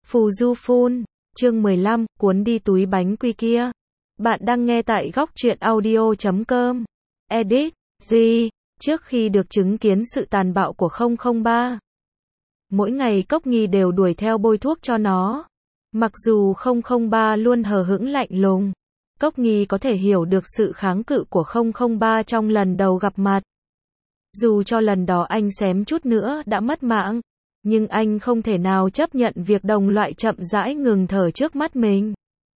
Phù du phun, chương 15, cuốn đi túi bánh quy kia. Bạn đang nghe tại góc truyện audio.com. Edit, G, trước khi được chứng kiến sự tàn bạo của 003. Mỗi ngày Cốc Nghi đều đuổi theo bôi thuốc cho nó. Mặc dù 003 luôn hờ hững lạnh lùng, Cốc Nghi có thể hiểu được sự kháng cự của 003 trong lần đầu gặp mặt. Dù cho lần đó anh xém chút nữa đã mất mạng, nhưng anh không thể nào chấp nhận việc đồng loại chậm rãi ngừng thở trước mắt mình.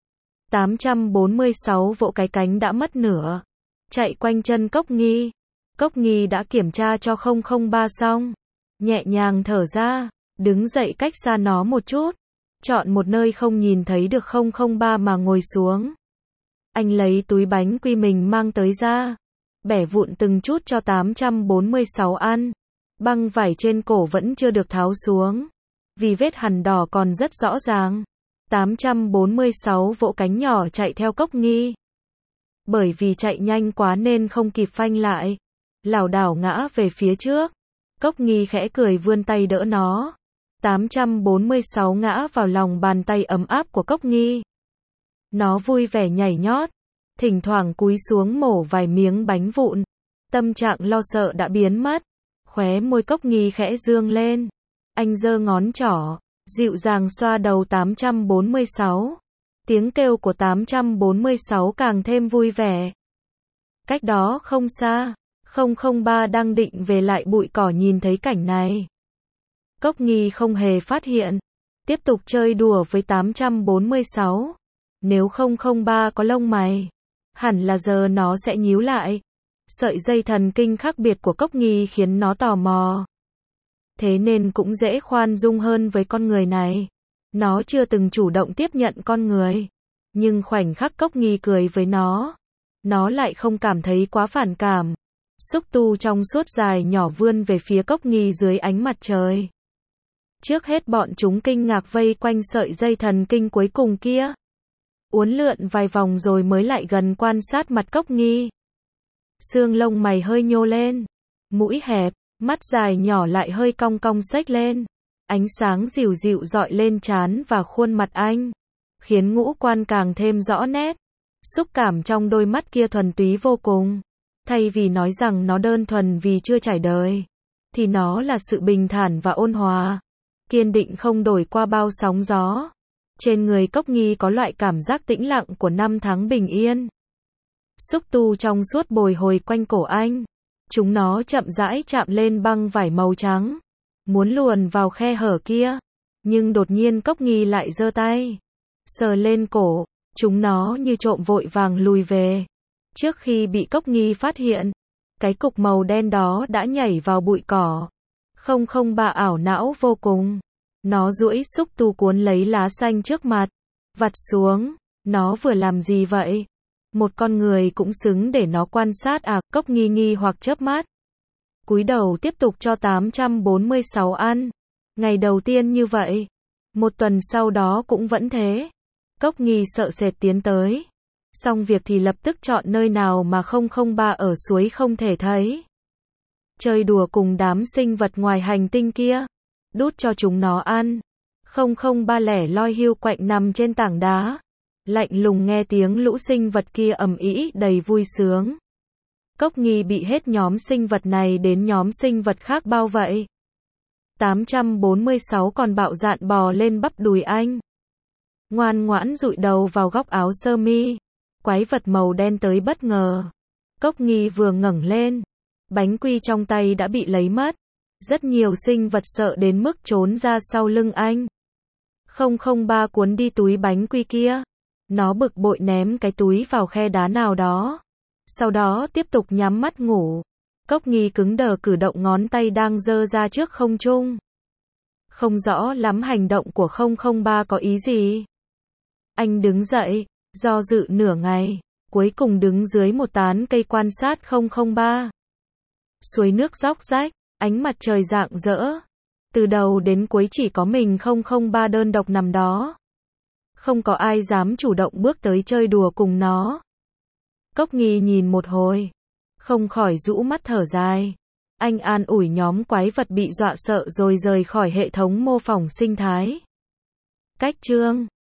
846 vỗ cái cánh đã mất nửa, chạy quanh chân Cốc Nghi. Cốc Nghi đã kiểm tra cho 003 xong, nhẹ nhàng thở ra, đứng dậy cách xa nó một chút, chọn một nơi không nhìn thấy được 003 mà ngồi xuống. Anh lấy túi bánh quy mình mang tới ra, bẻ vụn từng chút cho 846 ăn. Băng vải trên cổ vẫn chưa được tháo xuống, vì vết hằn đỏ còn rất rõ ràng. 846 vỗ cánh nhỏ chạy theo Cốc Nghi. Bởi vì chạy nhanh quá nên không kịp phanh lại, lảo đảo ngã về phía trước. Cốc Nghi khẽ cười vươn tay đỡ nó. 846 ngã vào lòng bàn tay ấm áp của Cốc Nghi. Nó vui vẻ nhảy nhót, thỉnh thoảng cúi xuống mổ vài miếng bánh vụn. Tâm trạng lo sợ đã biến mất. Khóe môi Cốc Nghi khẽ dương lên. Anh giơ ngón trỏ, dịu dàng xoa đầu 846. Tiếng kêu của 846 càng thêm vui vẻ. Cách đó không xa, 003 đang định về lại bụi cỏ nhìn thấy cảnh này. Cốc Nghi không hề phát hiện, tiếp tục chơi đùa với 846. Nếu 003 có lông mày, hẳn là giờ nó sẽ nhíu lại. Sợi dây thần kinh khác biệt của Cốc Nghi khiến nó tò mò. Thế nên cũng dễ khoan dung hơn với con người này. Nó chưa từng chủ động tiếp nhận con người. Nhưng khoảnh khắc Cốc Nghi cười với nó lại không cảm thấy quá phản cảm. Xúc tu trong suốt dài nhỏ vươn về phía Cốc Nghi dưới ánh mặt trời. Trước hết bọn chúng kinh ngạc vây quanh sợi dây thần kinh cuối cùng kia. Uốn lượn vài vòng rồi mới lại gần quan sát mặt Cốc Nghi. Xương lông mày hơi nhô lên, mũi hẹp, mắt dài nhỏ lại hơi cong cong xếch lên. Ánh sáng dịu dịu dọi lên trán và khuôn mặt anh, khiến ngũ quan càng thêm rõ nét. Xúc cảm trong đôi mắt kia thuần túy vô cùng. Thay vì nói rằng nó đơn thuần vì chưa trải đời, thì nó là sự bình thản và ôn hòa, kiên định không đổi qua bao sóng gió. Trên người Cốc Nghi có loại cảm giác tĩnh lặng của năm tháng bình yên. Xúc tu trong suốt bồi hồi quanh cổ anh. Chúng nó chậm rãi chạm lên băng vải màu trắng, muốn luồn vào khe hở kia. Nhưng đột nhiên Cốc Nghi lại giơ tay, sờ lên cổ. Chúng nó như trộm vội vàng lùi về. Trước khi bị Cốc Nghi phát hiện, cái cục màu đen đó đã nhảy vào bụi cỏ. 003 ảo não vô cùng. Nó duỗi xúc tu cuốn lấy lá xanh trước mặt, vặt xuống. Nó vừa làm gì vậy? Một con người cũng xứng để nó quan sát à? Cốc Nghi nghi hoặc chớp mắt, cúi đầu tiếp tục cho 846 ăn. Ngày đầu tiên như vậy, một tuần sau đó cũng vẫn thế. Cốc Nghi sợ sệt tiến tới, xong việc thì lập tức chọn nơi nào mà 003 ở suối không thể thấy. Chơi đùa cùng đám sinh vật ngoài hành tinh kia, đút cho chúng nó ăn. 003 lẻ loi hiu quạnh nằm trên tảng đá, lạnh lùng nghe tiếng lũ sinh vật kia ầm ĩ đầy vui sướng. Cốc Nghi bị hết nhóm sinh vật này đến nhóm sinh vật khác bao vây. 846 còn bạo dạn bò lên bắp đùi anh, ngoan ngoãn dụi đầu vào góc áo sơ mi. Quái vật màu đen tới bất ngờ. Cốc Nghi vừa ngẩng lên, bánh quy trong tay đã bị lấy mất. Rất nhiều sinh vật sợ đến mức trốn ra sau lưng anh. 003 cuốn đi túi bánh quy kia. Nó bực bội ném cái túi vào khe đá nào đó. Sau đó tiếp tục nhắm mắt ngủ. Cốc Nghi cứng đờ cử động ngón tay đang giơ ra trước không trung. Không rõ lắm hành động của 003 có ý gì. Anh đứng dậy, do dự nửa ngày, cuối cùng đứng dưới một tán cây quan sát 003. Suối nước róc rách, ánh mặt trời rạng rỡ. Từ đầu đến cuối chỉ có mình 003 đơn độc nằm đó. Không có ai dám chủ động bước tới chơi đùa cùng nó. Cốc Nghi nhìn một hồi, không khỏi rũ mắt thở dài. Anh an ủi nhóm quái vật bị dọa sợ rồi rời khỏi hệ thống mô phỏng sinh thái. Cách chương